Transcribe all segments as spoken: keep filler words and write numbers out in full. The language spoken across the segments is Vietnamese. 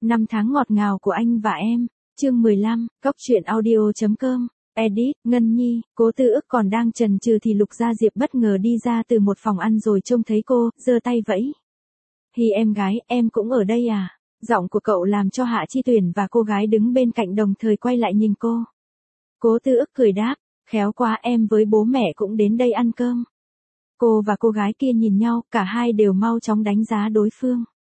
Năm tháng ngọt ngào của anh và em. Chương mười lăm, Cóc truyện audio chấm com. Edit, Ngân Nhi, Cố Tư Ức còn đang chần chừ thì Lục Gia Diệp bất ngờ đi ra từ một phòng ăn rồi trông thấy cô, giơ tay vẫy. Hi em gái, em cũng ở đây à? Giọng của cậu làm cho Hạ Chi Tuyển và cô gái đứng bên cạnh đồng thời quay lại nhìn cô. Cố Tư Ức cười đáp, khéo quá, em với bố mẹ cũng đến đây ăn cơm. Cô và cô gái kia nhìn nhau, cả hai đều mau chóng đánh giá đối phương.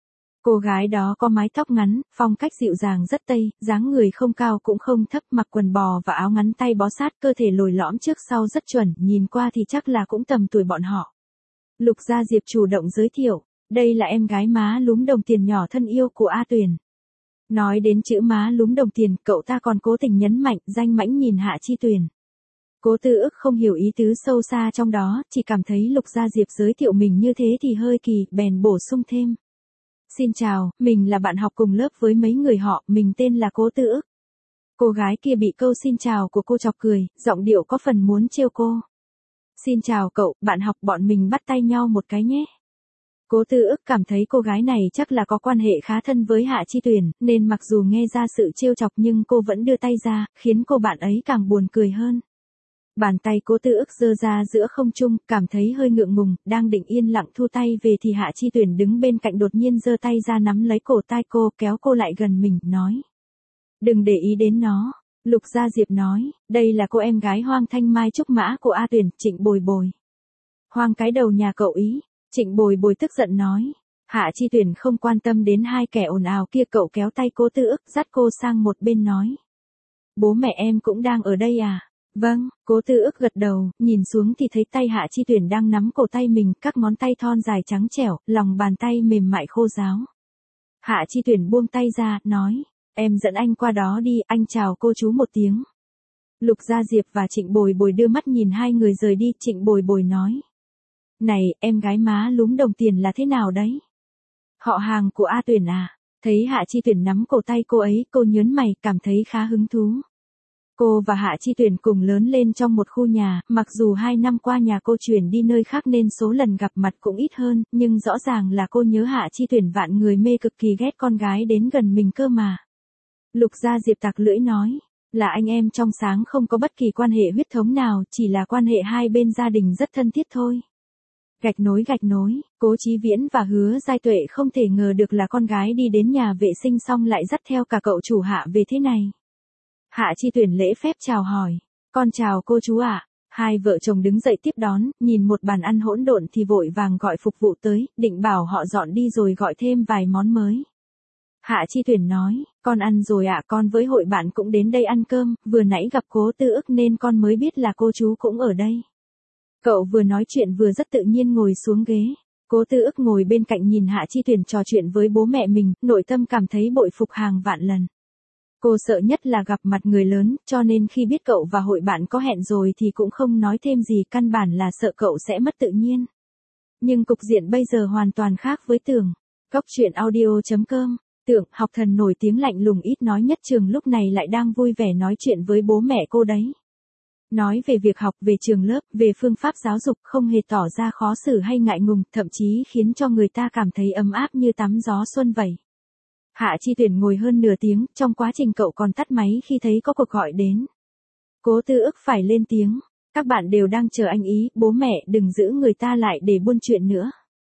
Cô gái đó có mái tóc ngắn, phong cách dịu dàng rất Tây, dáng người không cao cũng không thấp, mặc quần bò và áo ngắn tay bó sát, cơ thể lồi lõm trước sau rất chuẩn, nhìn qua thì chắc là cũng tầm tuổi bọn họ. Lục Gia Diệp chủ động giới thiệu, đây là em gái má lúm đồng tiền nhỏ thân yêu của A Tuyền. Nói đến chữ má lúm đồng tiền, cậu ta còn cố tình nhấn mạnh, danh mãnh nhìn Hạ Chi Tuyền. Cố Tư Ức không hiểu ý tứ sâu xa trong đó, chỉ cảm thấy Lục Gia Diệp giới thiệu mình như thế thì hơi kỳ, bèn bổ sung thêm. Xin chào, mình là bạn học cùng lớp với mấy người họ, mình tên là Cố Tư Ức. Cô gái kia bị câu xin chào của cô chọc cười, giọng điệu có phần muốn trêu cô. Xin chào cậu, bạn học, bọn mình bắt tay nhau một cái nhé. Cố Tư Ức cảm thấy cô gái này chắc là có quan hệ khá thân với Hạ Chi Tuyền, nên mặc dù nghe ra sự trêu chọc nhưng cô vẫn đưa tay ra, khiến cô bạn ấy càng buồn cười hơn. Bàn tay Cố Tư Ức giơ ra giữa không trung, cảm thấy hơi ngượng ngùng, đang định yên lặng thu tay về thì Hạ Chi Tuyển đứng bên cạnh đột nhiên giơ tay ra nắm lấy cổ tai cô, kéo cô lại gần mình, nói. Đừng để ý đến nó. Lục Gia Diệp nói, đây là cô em gái Hoang Thanh Mai trúc mã của A Tuyển, Trịnh Bồi Bồi. Hoang cái đầu nhà cậu ý. Trịnh Bồi Bồi tức giận nói. Hạ Chi Tuyển không quan tâm đến hai kẻ ồn ào kia, cậu kéo tay Cố Tư Ức dắt cô sang một bên nói. Bố mẹ em cũng đang ở đây à? Vâng, Cố Tư Ức gật đầu, nhìn xuống thì thấy tay Hạ Chi Tuyển đang nắm cổ tay mình, các ngón tay thon dài trắng trẻo, lòng bàn tay mềm mại khô ráo. Hạ Chi Tuyển buông tay ra, nói, em dẫn anh qua đó đi, anh chào cô chú một tiếng. Lục Gia Diệp và Trịnh Bồi Bồi đưa mắt nhìn hai người rời đi, Trịnh Bồi Bồi nói. Này, em gái má lúm đồng tiền là thế nào đấy? Họ hàng của A Tuyển à? Thấy Hạ Chi Tuyển nắm cổ tay cô ấy, cô nhớn mày, cảm thấy khá hứng thú. Cô và Hạ Chi Tuyển cùng lớn lên trong một khu nhà, mặc dù hai năm qua nhà cô chuyển đi nơi khác nên số lần gặp mặt cũng ít hơn, nhưng rõ ràng là cô nhớ Hạ Chi Tuyển vạn người mê, cực kỳ ghét con gái đến gần mình cơ mà. Lục Gia Diệp tặc lưỡi nói, là anh em trong sáng, không có bất kỳ quan hệ huyết thống nào, chỉ là quan hệ hai bên gia đình rất thân thiết thôi. Gạch nối gạch nối, Cố Chí Viễn và Hứa Giai Tuệ không thể ngờ được là con gái đi đến nhà vệ sinh xong lại dắt theo cả cậu chủ Hạ về thế này. Hạ Chi Tuyển lễ phép chào hỏi, con chào cô chú ạ. Hai vợ chồng đứng dậy tiếp đón, nhìn một bàn ăn hỗn độn thì vội vàng gọi phục vụ tới, định bảo họ dọn đi rồi gọi thêm vài món mới. Hạ Chi Tuyển nói, con ăn rồi ạ, con với hội bạn cũng đến đây ăn cơm, vừa nãy gặp Cố Tư Ức nên con mới biết là cô chú cũng ở đây. Cậu vừa nói chuyện vừa rất tự nhiên ngồi xuống ghế. Cố Tư Ức ngồi bên cạnh nhìn Hạ Chi Tuyển trò chuyện với bố mẹ mình, nội tâm cảm thấy bội phục hàng vạn lần. Cô sợ nhất là gặp mặt người lớn, cho nên khi biết cậu và hội bạn có hẹn rồi thì cũng không nói thêm gì, căn bản là sợ cậu sẽ mất tự nhiên. Nhưng cục diện bây giờ hoàn toàn khác với Tưởng. Cóc truyện audio chấm com. Tưởng, học thần nổi tiếng lạnh lùng ít nói nhất trường lúc này lại đang vui vẻ nói chuyện với bố mẹ cô đấy. Nói về việc học, về trường lớp, về phương pháp giáo dục, không hề tỏ ra khó xử hay ngại ngùng, thậm chí khiến cho người ta cảm thấy ấm áp như tắm gió xuân vậy. Hạ Chi Tuyển ngồi hơn nửa tiếng, trong quá trình cậu còn tắt máy khi thấy có cuộc gọi đến. Cố Tư Ức phải lên tiếng, các bạn đều đang chờ anh ý, bố mẹ đừng giữ người ta lại để buôn chuyện nữa.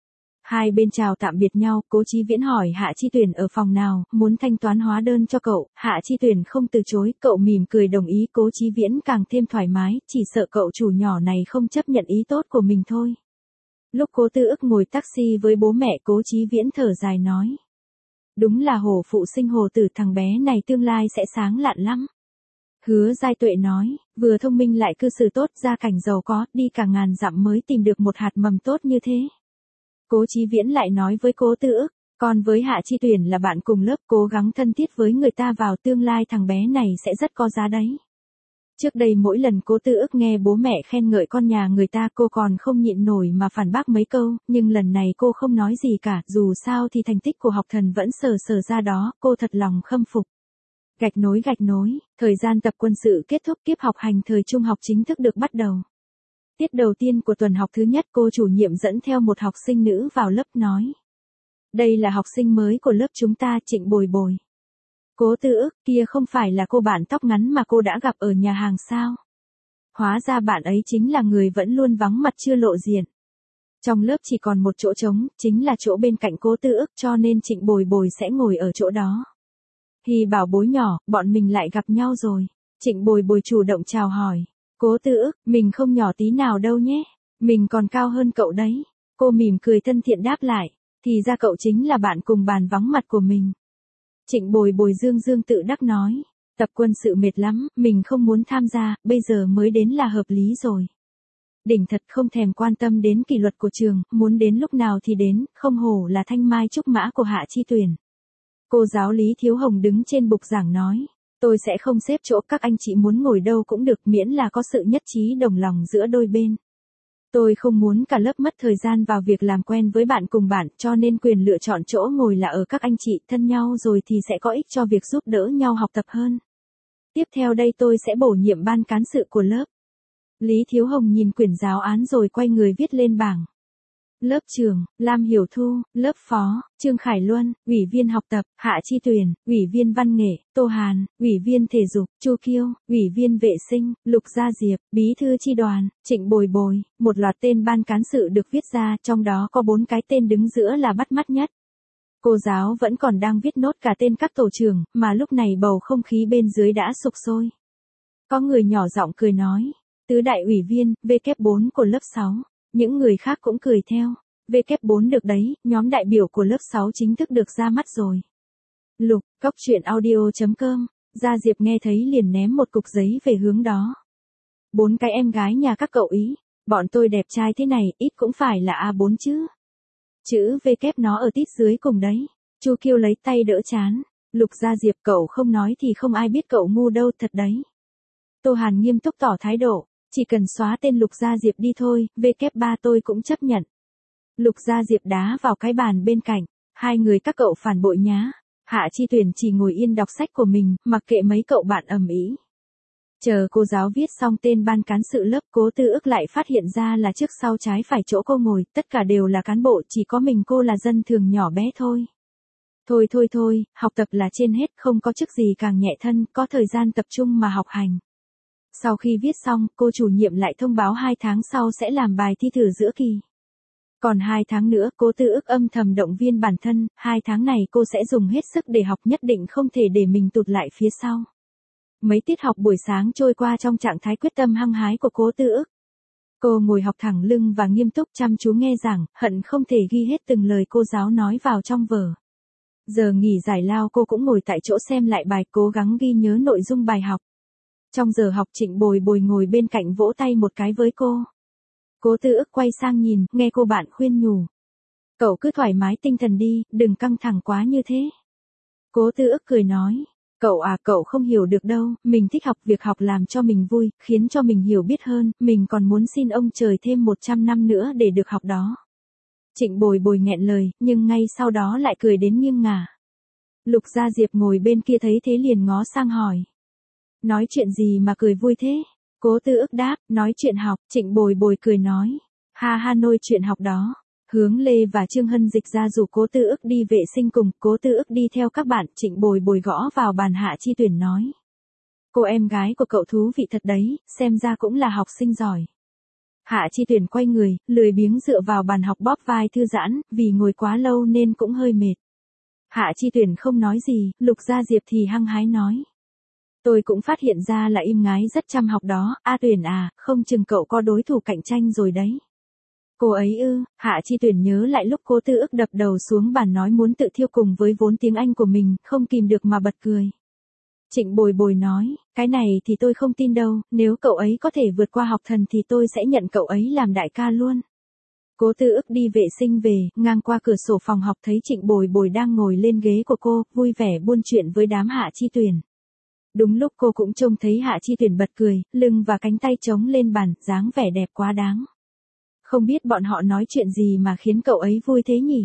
Hai bên chào tạm biệt nhau, Cố Chí Viễn hỏi Hạ Chi Tuyển ở phòng nào, muốn thanh toán hóa đơn cho cậu, Hạ Chi Tuyển không từ chối, cậu mỉm cười đồng ý, Cố Chí Viễn càng thêm thoải mái, chỉ sợ cậu chủ nhỏ này không chấp nhận ý tốt của mình thôi. Lúc Cố Tư Ức ngồi taxi với bố mẹ, Cố Chí Viễn thở dài nói. Đúng là hổ phụ sinh hổ tử, thằng bé này tương lai sẽ sáng lạn lắm. Hứa Giai Tuệ nói, vừa thông minh lại cư xử tốt, gia cảnh giàu có, đi cả ngàn dặm mới tìm được một hạt mầm tốt như thế. Cố Chí Viễn lại nói với Cố Tư Ức, con với Hạ Chi Tuyển là bạn cùng lớp, cố gắng thân thiết với người ta vào, tương lai thằng bé này sẽ rất có giá đấy. Trước đây mỗi lần Cố Tư Ức nghe bố mẹ khen ngợi con nhà người ta cô còn không nhịn nổi mà phản bác mấy câu, nhưng lần này cô không nói gì cả, dù sao thì thành tích của học thần vẫn sờ sờ ra đó, cô thật lòng khâm phục. Gạch nối gạch nối, thời gian tập quân sự kết thúc, kiếp học hành thời trung học chính thức được bắt đầu. Tiết đầu tiên của tuần học thứ nhất, cô chủ nhiệm dẫn theo một học sinh nữ vào lớp nói. Đây là học sinh mới của lớp chúng ta, Trịnh Bồi Bồi. Cố Tư Ức, kia không phải là cô bạn tóc ngắn mà cô đã gặp ở nhà hàng sao? Hóa ra bạn ấy chính là người vẫn luôn vắng mặt chưa lộ diện. Trong lớp chỉ còn một chỗ trống, chính là chỗ bên cạnh Cố Tư Ức, cho nên Trịnh Bồi Bồi sẽ ngồi ở chỗ đó. Hi bảo bối nhỏ, bọn mình lại gặp nhau rồi. Trịnh Bồi Bồi chủ động chào hỏi. Cố Tư Ức, mình không nhỏ tí nào đâu nhé. Mình còn cao hơn cậu đấy. Cô mỉm cười thân thiện đáp lại. Thì ra cậu chính là bạn cùng bàn vắng mặt của mình. Trịnh Bồi Bồi dương dương tự đắc nói. Tập quân sự mệt lắm, mình không muốn tham gia, bây giờ mới đến là hợp lý rồi. Đỉnh thật không thèm quan tâm đến kỷ luật của trường, muốn đến lúc nào thì đến, không hổ là thanh mai trúc mã của Hạ Chi Tuyền. Cô giáo Lý Thiếu Hồng đứng trên bục giảng nói. Tôi sẽ không xếp chỗ, các anh chị muốn ngồi đâu cũng được, miễn là có sự nhất trí đồng lòng giữa đôi bên. Tôi không muốn cả lớp mất thời gian vào việc làm quen với bạn cùng bạn, cho nên quyền lựa chọn chỗ ngồi là ở các anh chị, thân nhau rồi thì sẽ có ích cho việc giúp đỡ nhau học tập hơn. Tiếp theo đây tôi sẽ bổ nhiệm ban cán sự của lớp. Lý Thiếu Hồng nhìn quyển giáo án rồi quay người viết lên bảng. Lớp trưởng, Lam Hiểu Thu, lớp phó, Trương Khải Luân, ủy viên học tập, Hạ Chi Tuyền, ủy viên văn nghệ, Tô Hàn, ủy viên thể dục, Chu Kiêu, ủy viên vệ sinh, Lục Gia Diệp, bí thư chi đoàn, Trịnh Bồi Bồi, một loạt tên ban cán sự được viết ra, trong đó có bốn cái tên đứng giữa là bắt mắt nhất. Cô giáo vẫn còn đang viết nốt cả tên các tổ trưởng, mà lúc này bầu không khí bên dưới đã sục sôi. Có người nhỏ giọng cười nói, tứ đại ủy viên, vê kép bốn của lớp sáu. Những người khác cũng cười theo. vê kép bốn được đấy, nhóm đại biểu của lớp sáu chính thức được ra mắt rồi. Lục, cóc truyện audio chấm com, Gia Diệp nghe thấy liền ném một cục giấy về hướng đó. Bốn cái em gái nhà các cậu ý, bọn tôi đẹp trai thế này, ít cũng phải là a bốn chứ. Chữ V kép nó ở tít dưới cùng đấy. Chu Kiêu lấy tay đỡ chán. Lục Gia Diệp, cậu không nói thì không ai biết cậu ngu đâu, thật đấy. Tô Hàn nghiêm túc tỏ thái độ. Chỉ cần xóa tên Lục Gia Diệp đi thôi, vê kép ba tôi cũng chấp nhận. Lục Gia Diệp đá vào cái bàn bên cạnh. Hai người các cậu phản bội nhá. Hạ Chi Tuyền chỉ ngồi yên đọc sách của mình, mặc kệ mấy cậu bạn ầm ĩ. Chờ cô giáo viết xong tên ban cán sự lớp, Cố Tư Ức lại phát hiện ra là trước sau trái phải chỗ cô ngồi, tất cả đều là cán bộ, chỉ có mình cô là dân thường nhỏ bé thôi. Thôi thôi thôi, học tập là trên hết, không có chức gì càng nhẹ thân, có thời gian tập trung mà học hành. Sau khi viết xong, cô chủ nhiệm lại thông báo hai tháng sau sẽ làm bài thi thử giữa kỳ. Còn hai tháng nữa, Cố Tư Ức âm thầm động viên bản thân, hai tháng này cô sẽ dùng hết sức để học, nhất định không thể để mình tụt lại phía sau. Mấy tiết học buổi sáng trôi qua trong trạng thái quyết tâm hăng hái của Cố Tư Ức. Cô ngồi học thẳng lưng và nghiêm túc chăm chú nghe giảng, hận không thể ghi hết từng lời cô giáo nói vào trong vở. Giờ nghỉ giải lao cô cũng ngồi tại chỗ xem lại bài, cố gắng ghi nhớ nội dung bài học. Trong giờ học, Trịnh Bồi Bồi ngồi bên cạnh vỗ tay một cái với cô. Cố Tư Ức quay sang nhìn, nghe cô bạn khuyên nhủ. Cậu cứ thoải mái tinh thần đi, đừng căng thẳng quá như thế. Cố Tư Ức cười nói. Cậu à, cậu không hiểu được đâu, mình thích học, việc học làm cho mình vui, khiến cho mình hiểu biết hơn, mình còn muốn xin ông trời thêm một trăm năm nữa để được học đó. Trịnh Bồi Bồi nghẹn lời, nhưng ngay sau đó lại cười đến nghiêng ngả. Lục Gia Diệp ngồi bên kia thấy thế liền ngó sang hỏi. Nói chuyện gì mà cười vui thế? Cố Tư Ức đáp, nói chuyện học. Trịnh Bồi Bồi cười nói. Ha ha, nôi chuyện học đó. Hướng Lê và Trương Hân dịch ra rủ Cố Tư Ức đi vệ sinh cùng, Cố Tư Ức đi theo các bạn. Trịnh Bồi Bồi gõ vào bàn, Hạ Chi Tuyền nói. Cô em gái của cậu thú vị thật đấy, xem ra cũng là học sinh giỏi. Hạ Chi Tuyền quay người, lười biếng dựa vào bàn học bóp vai thư giãn, vì ngồi quá lâu nên cũng hơi mệt. Hạ Chi Tuyền không nói gì, Lục Gia Diệp thì hăng hái nói. Tôi cũng phát hiện ra là im ngái rất chăm học đó, A Tuyền à, không chừng cậu có đối thủ cạnh tranh rồi đấy. Cô ấy ư? Hạ Chi Tuyền nhớ lại lúc Cố Tư Ức đập đầu xuống bàn nói muốn tự thiêu cùng với vốn tiếng Anh của mình, không kìm được mà bật cười. Trịnh Bồi Bồi nói, cái này thì tôi không tin đâu, nếu cậu ấy có thể vượt qua học thần thì tôi sẽ nhận cậu ấy làm đại ca luôn. Cố Tư Ức đi vệ sinh về, ngang qua cửa sổ phòng học thấy Trịnh Bồi Bồi đang ngồi lên ghế của cô, vui vẻ buôn chuyện với đám Hạ Chi Tuyền. Đúng lúc cô cũng trông thấy Hạ Chi Tuyền bật cười, lưng và cánh tay chống lên bàn, dáng vẻ đẹp quá đáng. Không biết bọn họ nói chuyện gì mà khiến cậu ấy vui thế nhỉ?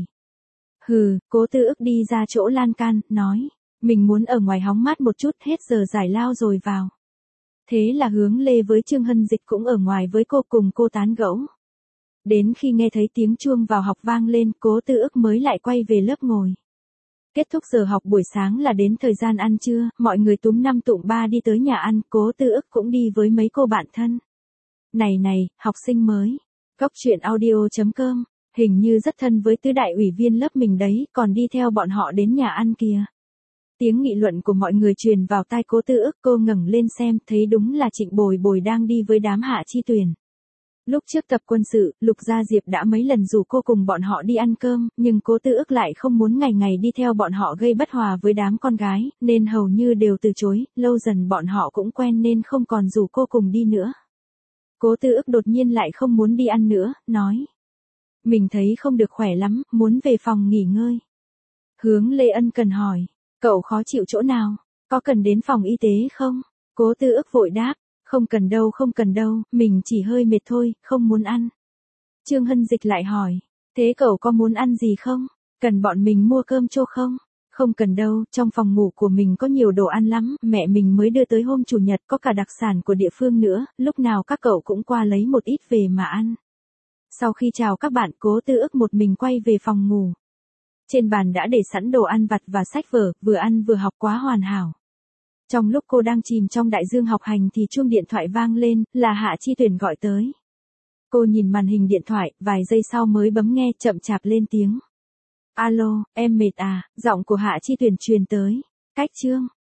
Hừ, Cố Tư Ức đi ra chỗ lan can, nói, mình muốn ở ngoài hóng mát một chút, hết giờ giải lao rồi vào. Thế là Hướng Lê với Trương Hân Dịch cũng ở ngoài với cô, cùng cô tán gẫu. Đến khi nghe thấy tiếng chuông vào học vang lên, Cố Tư Ức mới lại quay về lớp ngồi. Kết thúc giờ học buổi sáng là đến thời gian ăn trưa, mọi người túm năm tụm ba đi tới nhà ăn, Cố Tư Ức cũng đi với mấy cô bạn thân. Này này, học sinh mới. Cốc truyện audio chấm com, hình như rất thân với tứ đại ủy viên lớp mình đấy, còn đi theo bọn họ đến nhà ăn kìa. Tiếng nghị luận của mọi người truyền vào tai Cố Tư Ức, cô ngẩng lên xem, thấy đúng là Trịnh Bồi Bồi đang đi với đám Hạ Chi Tuyền. Lúc trước tập quân sự, Lục Gia Diệp đã mấy lần rủ cô cùng bọn họ đi ăn cơm, nhưng Cố Tư Ức lại không muốn ngày ngày đi theo bọn họ gây bất hòa với đám con gái, nên hầu như đều từ chối, lâu dần bọn họ cũng quen nên không còn rủ cô cùng đi nữa. Cố Tư Ức đột nhiên lại không muốn đi ăn nữa, nói. Mình thấy không được khỏe lắm, muốn về phòng nghỉ ngơi. Hướng Lê Ân cần hỏi, cậu khó chịu chỗ nào, có cần đến phòng y tế không? Cố Tư Ức vội đáp. Không cần đâu không cần đâu, mình chỉ hơi mệt thôi, không muốn ăn. Trương Hân Dịch lại hỏi, thế cậu có muốn ăn gì không? Cần bọn mình mua cơm cho không? Không cần đâu, trong phòng ngủ của mình có nhiều đồ ăn lắm, mẹ mình mới đưa tới hôm chủ nhật, có cả đặc sản của địa phương nữa, lúc nào các cậu cũng qua lấy một ít về mà ăn. Sau khi chào các bạn, Cố Tư Ức một mình quay về phòng ngủ. Trên bàn đã để sẵn đồ ăn vặt và sách vở, vừa ăn vừa học quá hoàn hảo. Trong lúc cô đang chìm trong đại dương học hành thì chuông điện thoại vang lên, là Hạ Chi Tuyền gọi tới. Cô nhìn màn hình điện thoại, vài giây sau mới bấm nghe, chậm chạp lên tiếng. Alo, em mệt à, giọng của Hạ Chi Tuyền truyền tới. Cách Trương,